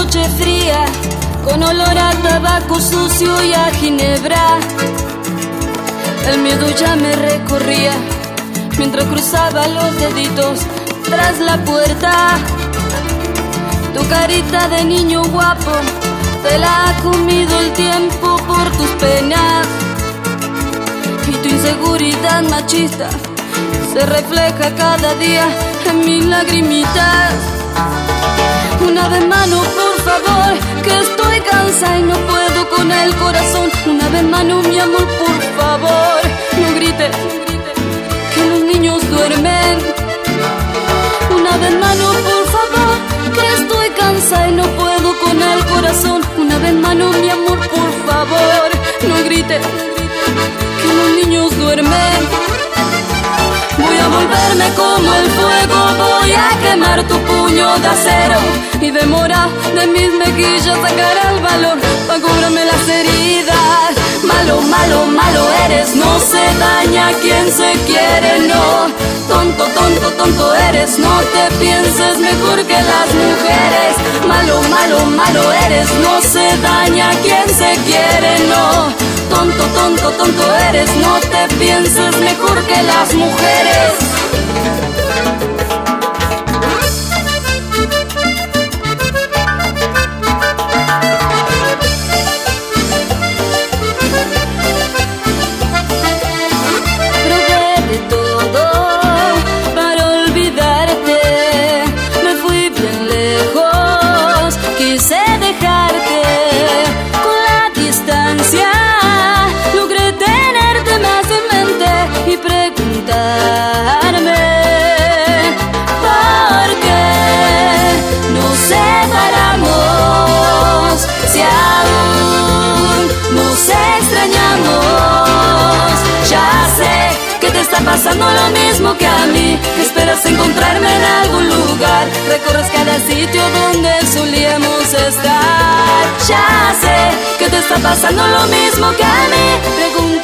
noche fría, con olor a tabaco sucio y a ginebra. El miedo ya me recorría mientras cruzaba los deditos tras la puerta. Tu carita de niño guapo te la ha comido el tiempo por tus penas, y tu inseguridad machista se refleja cada día en mis lagrimitas. Una vez mano, por favor, que estoy cansada y no puedo con el corazón. Una vez mano, mi amor, por favor, no grites que los niños duermen. Una vez mano, por favor, que estoy cansada y no puedo con el corazón. Una vez mano, mi amor, por favor, no grites que los niños duermen. Voy a volverme como el fuego, voy a quemar tu puño de acero y de mora de mis mejillas sacar el valor para cobrarme las heridas. Malo, malo, malo eres, no se daña quien se quiere, no. Tonto, tonto, tonto eres, no te pienses mejor que las mujeres. Malo, malo, malo eres, no se daña quien se quiere, no. Tonto, tonto, tonto eres, no te pienses mejor que las mujeres. Probé de todo para olvidarte, me fui bien lejos, quise dejarte con la distancia. Y preguntarme por qué nos separamos si aún nos extrañamos. Ya sé que te está pasando lo mismo que a mí, que esperas encontrarme en algún lugar, recorres cada sitio donde solíamos estar. Ya sé que te está pasando lo mismo que a mí,